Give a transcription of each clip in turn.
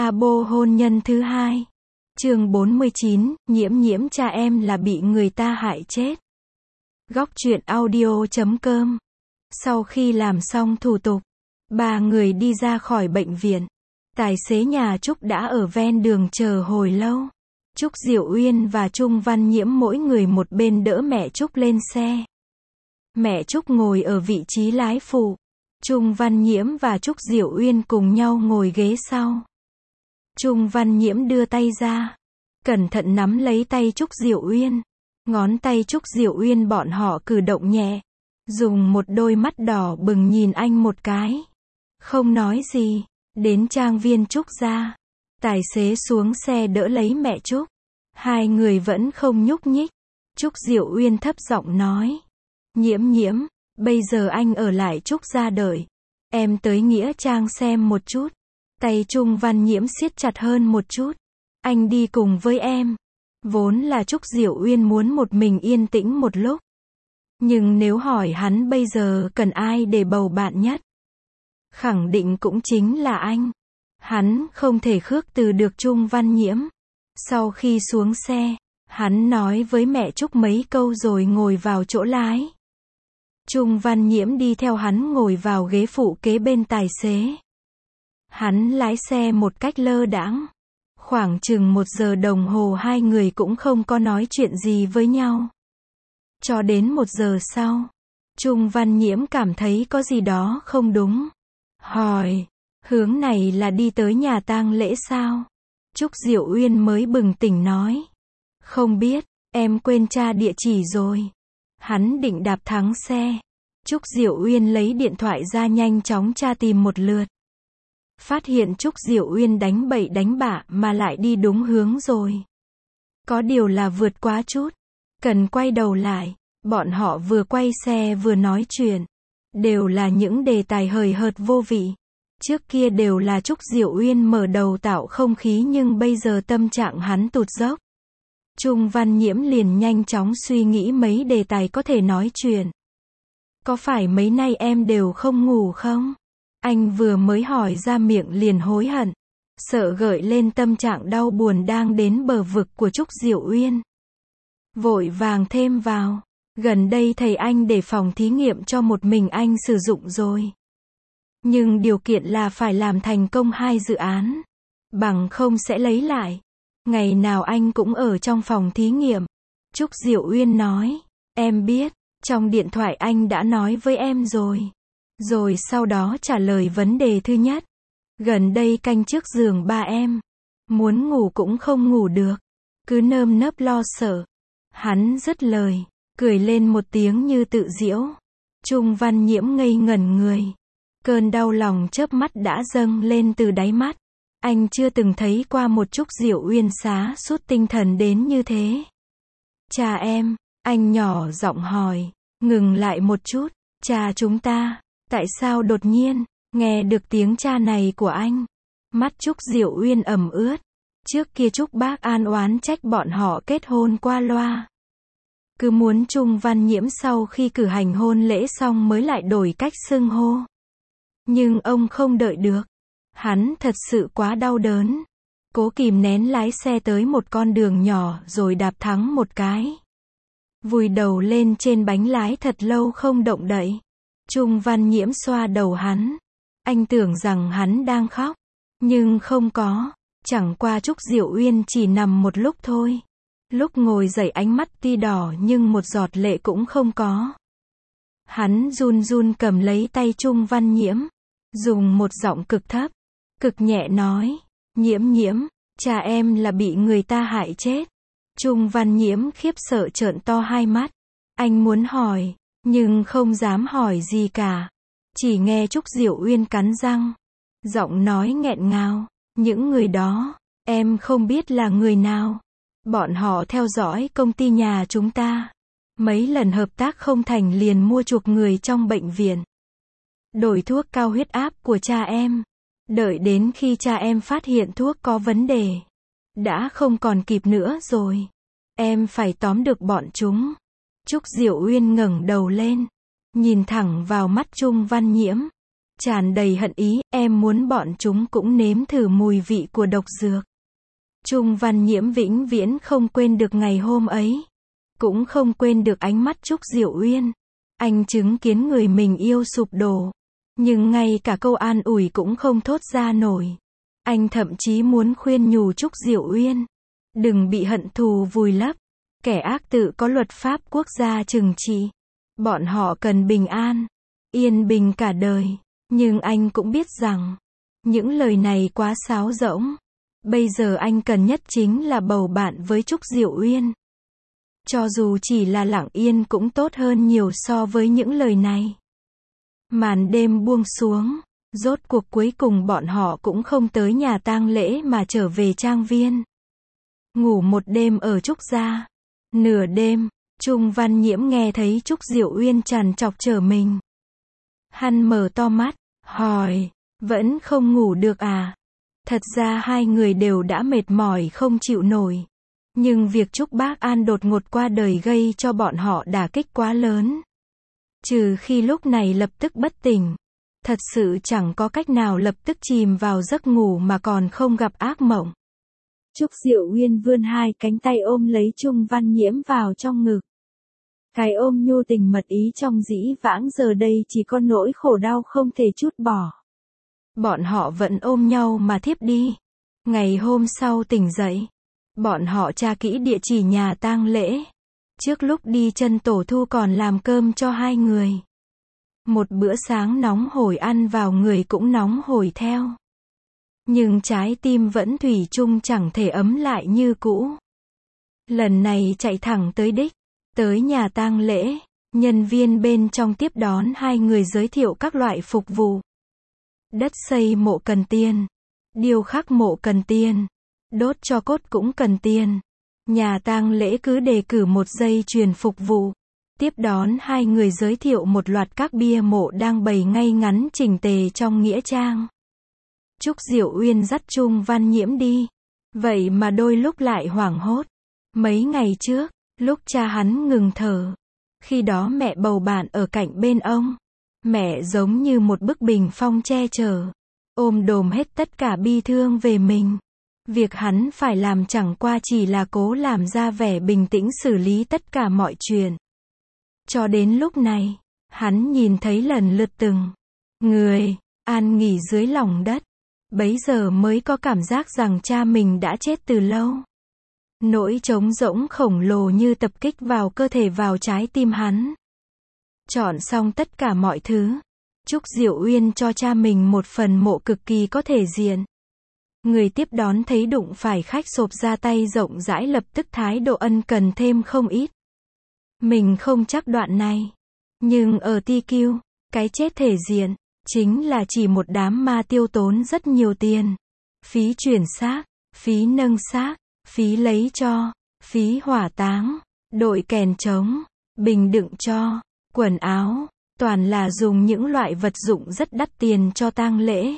Labo hôn nhân thứ hai. Chương 49, Nhiễm cha em là bị người ta hại chết. Góc truyện audio.com. Sau khi làm xong thủ tục, ba người đi ra khỏi bệnh viện. Tài xế nhà Trúc đã ở ven đường chờ hồi lâu. Trúc Diệu Uyên và Trung Văn Nhiễm mỗi người một bên đỡ mẹ Trúc lên xe. Mẹ Trúc ngồi ở vị trí lái phụ. Trung Văn Nhiễm và Trúc Diệu Uyên cùng nhau ngồi ghế sau. Trung Văn Nhiễm đưa tay ra, cẩn thận nắm lấy tay Trúc Diệu Uyên. Ngón tay Trúc Diệu Uyên bọn họ cử động nhẹ, dùng một đôi mắt đỏ bừng nhìn anh một cái. Không nói gì, đến trang viên Trúc gia. Tài xế xuống xe đỡ lấy mẹ Trúc. Hai người vẫn không nhúc nhích. Trúc Diệu Uyên thấp giọng nói. Nhiễm, bây giờ anh ở lại Trúc gia đợi. Em tới Nghĩa Trang xem một chút. Tay Trung Văn Nhiễm siết chặt hơn một chút. Anh đi cùng với em. Vốn là Trúc Diệu Uyên muốn một mình yên tĩnh một lúc. Nhưng nếu hỏi hắn bây giờ cần ai để bầu bạn nhất, khẳng định cũng chính là anh. Hắn không thể khước từ được Trung Văn Nhiễm. Sau khi xuống xe, hắn nói với mẹ Trúc mấy câu rồi ngồi vào chỗ lái. Trung Văn Nhiễm đi theo hắn ngồi vào ghế phụ kế bên tài xế. Hắn lái xe một cách lơ đãng. Khoảng chừng 1 giờ đồng hồ hai người cũng không có nói chuyện gì với nhau. Cho đến 1 giờ sau, Trung Văn Nhiễm cảm thấy có gì đó không đúng. Hỏi, hướng này là đi tới nhà tang lễ sao? Trúc Diệu Uyên mới bừng tỉnh nói. Không biết, em quên tra địa chỉ rồi. Hắn định đạp thắng xe. Trúc Diệu Uyên lấy điện thoại ra nhanh chóng tra tìm một lượt. Phát hiện Trúc Diệu Uyên đánh bậy đánh bạ mà lại đi đúng hướng rồi. Có điều là vượt quá chút. Cần quay đầu lại. Bọn họ vừa quay xe vừa nói chuyện. Đều là những đề tài hời hợt vô vị. Trước kia đều là Trúc Diệu Uyên mở đầu tạo không khí nhưng bây giờ tâm trạng hắn tụt dốc. Trung Văn Nhiễm liền nhanh chóng suy nghĩ mấy đề tài có thể nói chuyện. Có phải mấy nay em đều không ngủ không? Anh vừa mới hỏi ra miệng liền hối hận. Sợ gợi lên tâm trạng đau buồn đang đến bờ vực của Trúc Diệu Uyên. Vội vàng thêm vào. Gần đây thầy anh để phòng thí nghiệm cho một mình anh sử dụng rồi. Nhưng điều kiện là phải làm thành công 2 dự án. Bằng không sẽ lấy lại. Ngày nào anh cũng ở trong phòng thí nghiệm. Trúc Diệu Uyên nói. Em biết, trong điện thoại anh đã nói với em rồi. Rồi sau đó trả lời vấn đề thứ nhất. Gần đây canh trước giường ba em. Muốn ngủ cũng không ngủ được. Cứ nơm nớp lo sợ. Hắn dứt lời, cười lên một tiếng như tự giễu. Trung Văn Nhiễm ngây ngẩn người. Cơn đau lòng chớp mắt đã dâng lên từ đáy mắt. Anh chưa từng thấy qua một Trúc Diệu Uyên xá sút tinh thần đến như thế. Cha em, anh nhỏ giọng hỏi. Ngừng lại một chút. Cha chúng ta, tại sao đột nhiên nghe được tiếng cha này của anh? Mắt Trúc Diệu Uyên ẩm ướt. Trước kia Trúc bác an oán trách bọn họ kết hôn qua loa. Cứ muốn Trung Văn Nhiễm sau khi cử hành hôn lễ xong mới lại đổi cách xưng hô. Nhưng ông không đợi được. Hắn thật sự quá đau đớn. Cố kìm nén lái xe tới một con đường nhỏ rồi đạp thắng một cái. Vùi đầu lên trên bánh lái thật lâu không động đậy. Trung Văn Nhiễm xoa đầu hắn. Anh tưởng rằng hắn đang khóc. Nhưng không có. Chẳng qua Trúc Diệu Uyên chỉ nằm một lúc thôi. Lúc ngồi dậy ánh mắt tuy đỏ nhưng một giọt lệ cũng không có. Hắn run run cầm lấy tay Trung Văn Nhiễm. Dùng một giọng cực thấp, cực nhẹ nói. Nhiễm, cha em là bị người ta hại chết. Trung Văn Nhiễm khiếp sợ trợn to hai mắt. Anh muốn hỏi, nhưng không dám hỏi gì cả. Chỉ nghe Trúc Diệu Uyên cắn răng. Giọng nói nghẹn ngào. Những người đó, em không biết là người nào. Bọn họ theo dõi công ty nhà chúng ta. Mấy lần hợp tác không thành liền mua chuộc người trong bệnh viện. Đổi thuốc cao huyết áp của cha em. Đợi đến khi cha em phát hiện thuốc có vấn đề. Đã không còn kịp nữa rồi. Em phải tóm được bọn chúng. Trúc Diệu Uyên ngẩng đầu lên. Nhìn thẳng vào mắt Trung Văn Nhiễm. tràn đầy hận ý, em muốn bọn chúng cũng nếm thử mùi vị của độc dược. Trung Văn Nhiễm vĩnh viễn không quên được ngày hôm ấy. Cũng không quên được ánh mắt Trúc Diệu Uyên. Anh chứng kiến người mình yêu sụp đổ. Nhưng ngay cả câu an ủi cũng không thốt ra nổi. Anh thậm chí muốn khuyên nhủ Trúc Diệu Uyên. Đừng bị hận thù vùi lấp. Kẻ ác tự có luật pháp quốc gia trừng trị. Bọn họ cần bình an. Yên bình cả đời. Nhưng anh cũng biết rằng. Những lời này quá sáo rỗng. Bây giờ anh cần nhất chính là bầu bạn với Trúc Diệu Uyên. Cho dù chỉ là lặng yên cũng tốt hơn nhiều so với những lời này. Màn đêm buông xuống. Rốt cuộc cuối cùng bọn họ cũng không tới nhà tang lễ mà trở về trang viên. Ngủ một đêm ở Trúc gia. Nửa đêm, Trung Văn Nhiễm nghe thấy Trúc Diệu Uyên trằn trọc trở mình. Hắn mở to mắt, hỏi, vẫn không ngủ được à? Thật ra hai người đều đã mệt mỏi không chịu nổi. Nhưng việc Trúc Bác An đột ngột qua đời gây cho bọn họ đả kích quá lớn. Trừ khi lúc này lập tức bất tỉnh. Thật sự chẳng có cách nào lập tức chìm vào giấc ngủ mà còn không gặp ác mộng. Trúc Diệu Uyên vươn hai cánh tay ôm lấy Trung Văn Nhiễm vào trong ngực. Cái ôm nhu tình mật ý trong dĩ vãng giờ đây chỉ có nỗi khổ đau không thể trút bỏ. Bọn họ vẫn ôm nhau mà thiếp đi. Ngày hôm sau tỉnh dậy, bọn họ tra kỹ địa chỉ nhà tang lễ. Trước lúc đi chân tổ thu còn làm cơm cho hai người. Một bữa sáng nóng hổi ăn vào người cũng nóng hổi theo. Nhưng trái tim vẫn thủy chung chẳng thể ấm lại như cũ. Lần này chạy thẳng tới đích, tới nhà tang lễ, nhân viên bên trong tiếp đón hai người giới thiệu các loại phục vụ. Đất xây mộ cần tiền, điêu khắc mộ cần tiền, đốt tro cốt cũng cần tiền. Nhà tang lễ cứ đề cử một dây chuyền phục vụ. Tiếp đón hai người giới thiệu một loạt các bia mộ đang bày ngay ngắn chỉnh tề trong nghĩa trang. Trúc Diệu Uyên dắt Trung Văn Nhiễm đi. Vậy mà đôi lúc lại hoảng hốt. Mấy ngày trước, lúc cha hắn ngừng thở. Khi đó mẹ bầu bạn ở cạnh bên ông. Mẹ giống như một bức bình phong che chở. Ôm đồm hết tất cả bi thương về mình. Việc hắn phải làm chẳng qua chỉ là cố làm ra vẻ bình tĩnh xử lý tất cả mọi chuyện. Cho đến lúc này, hắn nhìn thấy lần lượt từng người an nghỉ dưới lòng đất. Bấy giờ mới có cảm giác rằng cha mình đã chết từ lâu. Nỗi trống rỗng khổng lồ như tập kích vào cơ thể vào trái tim hắn. Chọn xong tất cả mọi thứ. Trúc Diệu Uyên cho cha mình một phần mộ cực kỳ có thể diện. Người tiếp đón thấy đụng phải khách xộp ra tay rộng rãi lập tức thái độ ân cần thêm không ít. Mình không chắc đoạn này. Nhưng ở TQ, cái chết thể diện, chính là chỉ một đám ma tiêu tốn rất nhiều tiền. Phí chuyển xác, phí nâng xác, phí lấy tro, phí hỏa táng, đội kèn trống, bình đựng tro, quần áo, toàn là dùng những loại vật dụng rất đắt tiền cho tang lễ.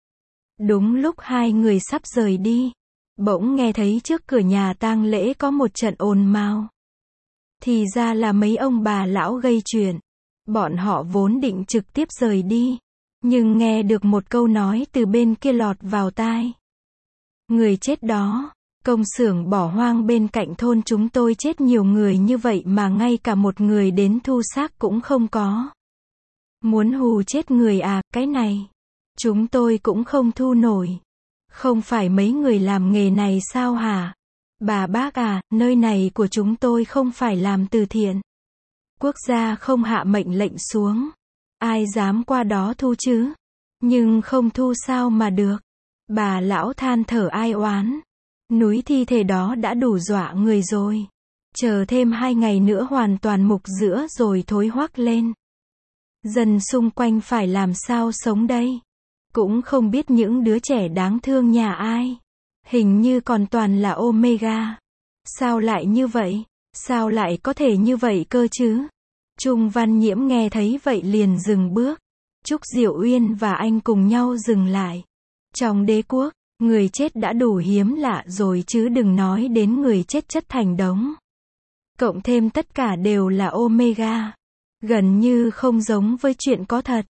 Đúng lúc hai người sắp rời đi, bỗng nghe thấy trước cửa nhà tang lễ có một trận ồn mào. Thì ra là mấy ông bà lão gây chuyện. Bọn họ vốn định trực tiếp rời đi. Nhưng nghe được một câu nói từ bên kia lọt vào tai. Người chết đó, công xưởng bỏ hoang bên cạnh thôn chúng tôi chết nhiều người như vậy mà ngay cả một người đến thu xác cũng không có. Muốn hù chết người à, cái này. Chúng tôi cũng không thu nổi. Không phải mấy người làm nghề này sao hả? Bà bác à, nơi này của chúng tôi không phải làm từ thiện. Quốc gia không hạ mệnh lệnh xuống. Ai dám qua đó thu chứ? Nhưng không thu sao mà được. Bà lão than thở ai oán. Núi thi thể đó đã đủ dọa người rồi. Chờ thêm 2 ngày nữa hoàn toàn mục giữa rồi thối hoắc lên. Dân xung quanh phải làm sao sống đây? Cũng không biết những đứa trẻ đáng thương nhà ai. Hình như còn toàn là Omega. Sao lại như vậy? Sao lại có thể như vậy cơ chứ? Trung Văn Nhiễm nghe thấy vậy liền dừng bước. Trúc Diệu Uyên và anh cùng nhau dừng lại. Trong đế quốc, người chết đã đủ hiếm lạ rồi chứ đừng nói đến người chết chất thành đống. Cộng thêm tất cả đều là Omega. Gần như không giống với chuyện có thật.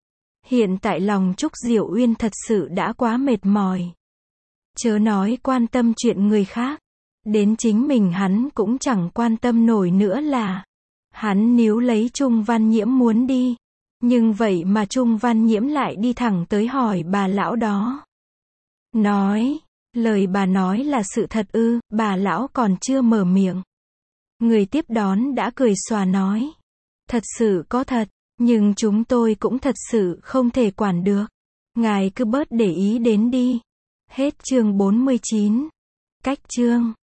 Hiện tại lòng Trúc Diệu Uyên thật sự đã quá mệt mỏi. Chớ nói quan tâm chuyện người khác. Đến chính mình hắn cũng chẳng quan tâm nổi nữa là. Hắn níu lấy Trung Văn Nhiễm muốn đi. Nhưng vậy mà Trung Văn Nhiễm lại đi thẳng tới hỏi bà lão đó. Nói, lời bà nói là sự thật ư? Bà lão còn chưa mở miệng. Người tiếp đón đã cười xòa nói. Thật sự có thật, nhưng chúng tôi cũng thật sự không thể quản được. Ngài cứ bớt để ý đến đi. Hết chương 49. Cách chương